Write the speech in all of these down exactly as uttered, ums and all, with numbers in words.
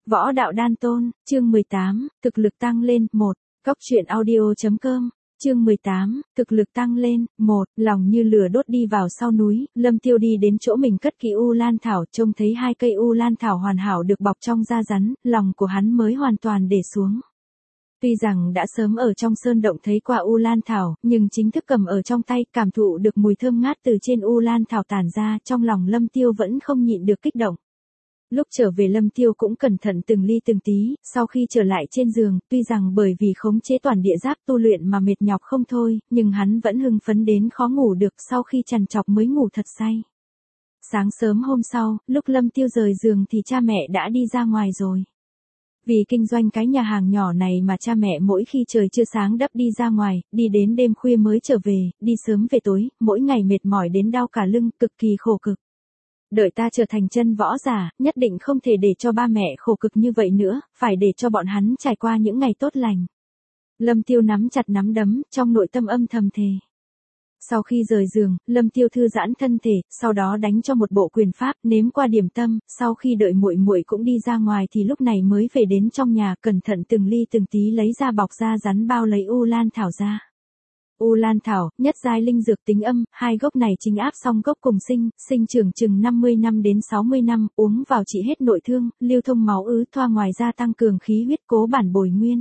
Võ đạo đan tôn, chương mười tám, thực lực tăng lên, một. Cóc truyện audio chấm com, chương mười tám, thực lực tăng lên, một. Lòng như lửa đốt đi vào sau núi, Lâm Tiêu đi đến chỗ mình cất kỹ U Lan Thảo, trông thấy hai cây U Lan Thảo hoàn hảo được bọc trong da rắn, lòng của hắn mới hoàn toàn để xuống. Tuy rằng đã sớm ở trong sơn động thấy qua U Lan Thảo, nhưng chính thức cầm ở trong tay, cảm thụ được mùi thơm ngát từ trên U Lan Thảo tản ra, trong lòng Lâm Tiêu vẫn không nhịn được kích động. Lúc trở về Lâm Tiêu cũng cẩn thận từng ly từng tí, sau khi trở lại trên giường, tuy rằng bởi vì khống chế toàn địa giáp tu luyện mà mệt nhọc không thôi, nhưng hắn vẫn hưng phấn đến khó ngủ được, sau khi trằn trọc mới ngủ thật say. Sáng sớm hôm sau, lúc Lâm Tiêu rời giường thì cha mẹ đã đi ra ngoài rồi. Vì kinh doanh cái nhà hàng nhỏ này mà cha mẹ mỗi khi trời chưa sáng đắp đi ra ngoài, đi đến đêm khuya mới trở về, đi sớm về tối, mỗi ngày mệt mỏi đến đau cả lưng, cực kỳ khổ cực. Đợi ta trở thành chân võ giả, nhất định không thể để cho ba mẹ khổ cực như vậy nữa, phải để cho bọn hắn trải qua những ngày tốt lành. Lâm Tiêu nắm chặt nắm đấm, trong nội tâm âm thầm thề. Sau khi rời giường, Lâm Tiêu thư giãn thân thể, sau đó đánh cho một bộ quyền pháp, nếm qua điểm tâm, sau khi đợi muội muội cũng đi ra ngoài thì lúc này mới về đến trong nhà, cẩn thận từng ly từng tí lấy ra bọc da rắn bao lấy U Lan Thảo ra. U Lan Thảo, nhất giai linh dược tính âm, hai gốc này chính áp song gốc cùng sinh, sinh trưởng chừng năm mươi năm đến sáu mươi năm, uống vào trị hết nội thương, lưu thông máu ứ, thoa ngoài ra tăng cường khí huyết, cố bản bồi nguyên.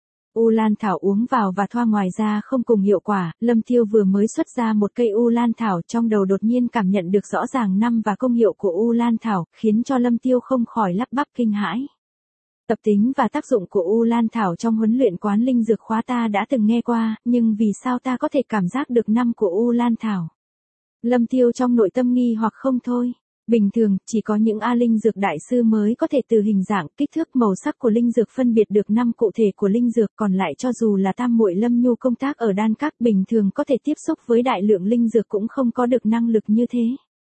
U Lan Thảo uống vào và thoa ngoài ra không cùng hiệu quả, Lâm Tiêu vừa mới xuất ra một cây U Lan Thảo, trong đầu đột nhiên cảm nhận được rõ ràng năm và công hiệu của U Lan Thảo, khiến cho Lâm Tiêu không khỏi lắp bắp kinh hãi. Tập tính và tác dụng của U Lan Thảo trong huấn luyện quán linh dược khóa ta đã từng nghe qua, nhưng vì sao ta có thể cảm giác được năm của U Lan Thảo? Lâm Tiêu trong nội tâm nghi hoặc không thôi. Bình thường, chỉ có những A linh dược đại sư mới có thể từ hình dạng, kích thước, màu sắc của linh dược phân biệt được năm cụ thể của linh dược, còn lại cho dù là tam muội Lâm Nhu công tác ở đan các bình thường có thể tiếp xúc với đại lượng linh dược cũng không có được năng lực như thế.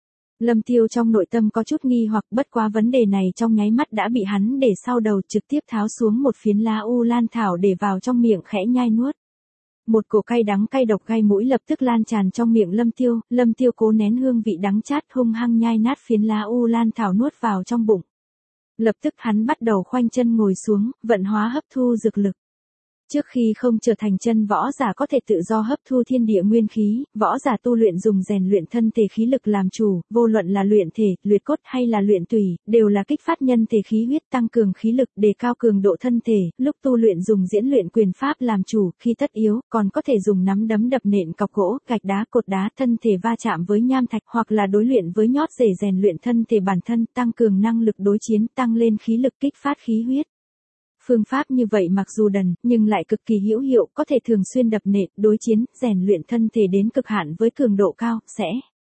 Lâm Tiêu trong nội tâm có chút nghi hoặc, bất quá vấn đề này trong nháy mắt đã bị hắn để sau đầu, trực tiếp tháo xuống một phiến lá U Lan Thảo để vào trong miệng khẽ nhai nuốt. Một cổ cay đắng cay độc gai mũi lập tức lan tràn trong miệng Lâm Tiêu, Lâm Tiêu cố nén hương vị đắng chát hung hăng nhai nát phiến lá U Lan Thảo nuốt vào trong bụng. Lập tức hắn bắt đầu khoanh chân ngồi xuống, vận hóa hấp thu dược lực. Trước khi không trở thành chân võ giả có thể tự do hấp thu thiên địa nguyên khí, võ giả tu luyện dùng rèn luyện thân thể khí lực làm chủ, vô luận là luyện thể, luyện cốt hay là luyện tủy, đều là kích phát nhân thể khí huyết, tăng cường khí lực, đề cao cường độ thân thể, lúc tu luyện dùng diễn luyện quyền pháp làm chủ, khi tất yếu, còn có thể dùng nắm đấm đập nện cọc gỗ, gạch đá, cột đá, thân thể va chạm với nham thạch hoặc là đối luyện với nhót rể rèn luyện thân thể bản thân, tăng cường năng lực đối chiến, tăng lên khí lực, kích phát khí huyết. Phương pháp như vậy mặc dù đần, nhưng lại cực kỳ hữu hiệu, có thể thường xuyên đập nện, đối chiến, rèn luyện thân thể đến cực hạn với cường độ cao, sẽ.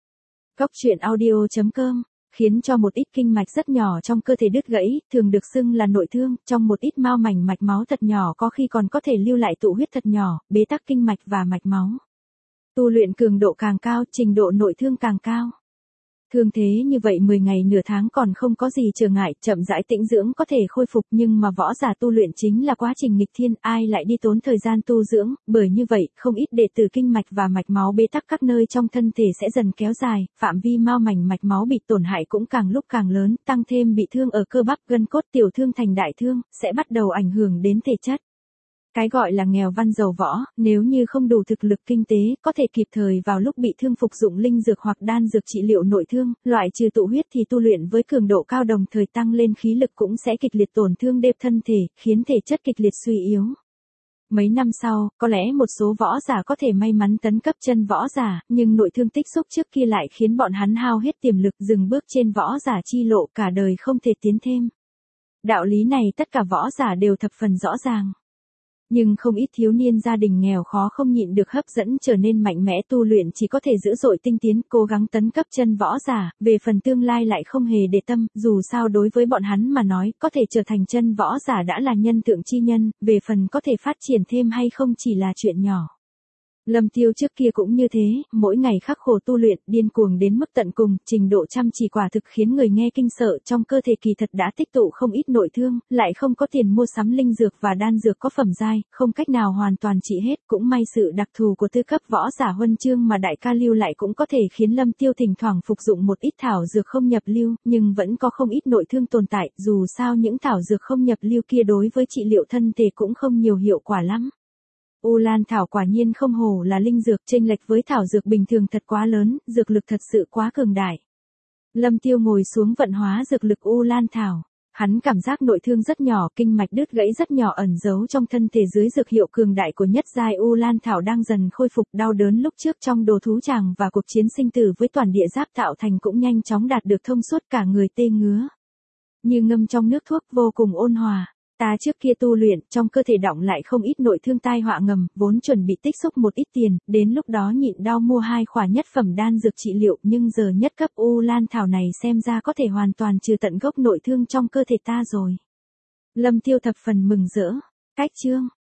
Cóc truyện audio chấm com, khiến cho một ít kinh mạch rất nhỏ trong cơ thể đứt gãy, thường được xưng là nội thương, trong một ít mao mảnh mạch máu thật nhỏ có khi còn có thể lưu lại tụ huyết thật nhỏ, bế tắc kinh mạch và mạch máu. Tu luyện cường độ càng cao, trình độ nội thương càng cao. Thương thế như vậy mười ngày nửa tháng còn không có gì trở ngại, chậm rãi tĩnh dưỡng có thể khôi phục, nhưng mà võ giả tu luyện chính là quá trình nghịch thiên, ai lại đi tốn thời gian tu dưỡng, bởi như vậy, không ít đệ tử kinh mạch và mạch máu bế tắc các nơi trong thân thể sẽ dần kéo dài, phạm vi mao mảnh mạch máu bị tổn hại cũng càng lúc càng lớn, tăng thêm bị thương ở cơ bắp, gân cốt, tiểu thương thành đại thương, sẽ bắt đầu ảnh hưởng đến thể chất. Cái gọi là nghèo văn giàu võ, nếu như không đủ thực lực kinh tế, có thể kịp thời vào lúc bị thương phục dụng linh dược hoặc đan dược trị liệu nội thương, loại trừ tụ huyết thì tu luyện với cường độ cao đồng thời tăng lên khí lực cũng sẽ kịch liệt tổn thương đệm thân thể, khiến thể chất kịch liệt suy yếu. Mấy năm sau, có lẽ một số võ giả có thể may mắn tấn cấp chân võ giả, nhưng nội thương tích xúc trước kia lại khiến bọn hắn hao hết tiềm lực, dừng bước trên võ giả chi lộ, cả đời không thể tiến thêm. Đạo lý này tất cả võ giả đều thập phần rõ ràng. Nhưng không ít thiếu niên gia đình nghèo khó không nhịn được hấp dẫn trở nên mạnh mẽ tu luyện chỉ có thể dữ dội tinh tiến, cố gắng tấn cấp chân võ giả, về phần tương lai lại không hề để tâm, dù sao đối với bọn hắn mà nói, có thể trở thành chân võ giả đã là nhân tượng chi nhân, về phần có thể phát triển thêm hay không chỉ là chuyện nhỏ. Lâm Tiêu trước kia cũng như thế, mỗi ngày khắc khổ tu luyện, điên cuồng đến mức tận cùng, trình độ chăm chỉ quả thực khiến người nghe kinh sợ, trong cơ thể kỳ thật đã tích tụ không ít nội thương, lại không có tiền mua sắm linh dược và đan dược có phẩm giai, không cách nào hoàn toàn trị hết, cũng may sự đặc thù của tư cấp võ giả huân chương mà đại ca lưu lại cũng có thể khiến Lâm Tiêu thỉnh thoảng phục dụng một ít thảo dược không nhập lưu, nhưng vẫn có không ít nội thương tồn tại, dù sao những thảo dược không nhập lưu kia đối với trị liệu thân thể cũng không nhiều hiệu quả lắm. U Lan thảo quả nhiên không hổ là linh dược, chênh lệch với thảo dược bình thường thật quá lớn, dược lực thật sự quá cường đại. Lâm Tiêu ngồi xuống vận hóa dược lực U Lan thảo. Hắn cảm giác nội thương rất nhỏ, kinh mạch đứt gãy rất nhỏ ẩn giấu trong thân thể dưới dược hiệu cường đại của nhất giai U Lan thảo đang dần khôi phục, đau đớn lúc trước trong đồ thú tràng và cuộc chiến sinh tử với toàn địa giáp tạo thành cũng nhanh chóng đạt được thông suốt, cả người tê ngứa. Như ngâm trong nước thuốc vô cùng ôn hòa. Ta trước kia tu luyện, trong cơ thể đọng lại không ít nội thương tai họa ngầm, vốn chuẩn bị tích xúc một ít tiền, đến lúc đó nhịn đau mua hai khỏa nhất phẩm đan dược trị liệu, nhưng giờ nhất cấp U Lan thảo này xem ra có thể hoàn toàn trừ tận gốc nội thương trong cơ thể ta rồi. Lâm Tiêu thập phần mừng rỡ. Cách chương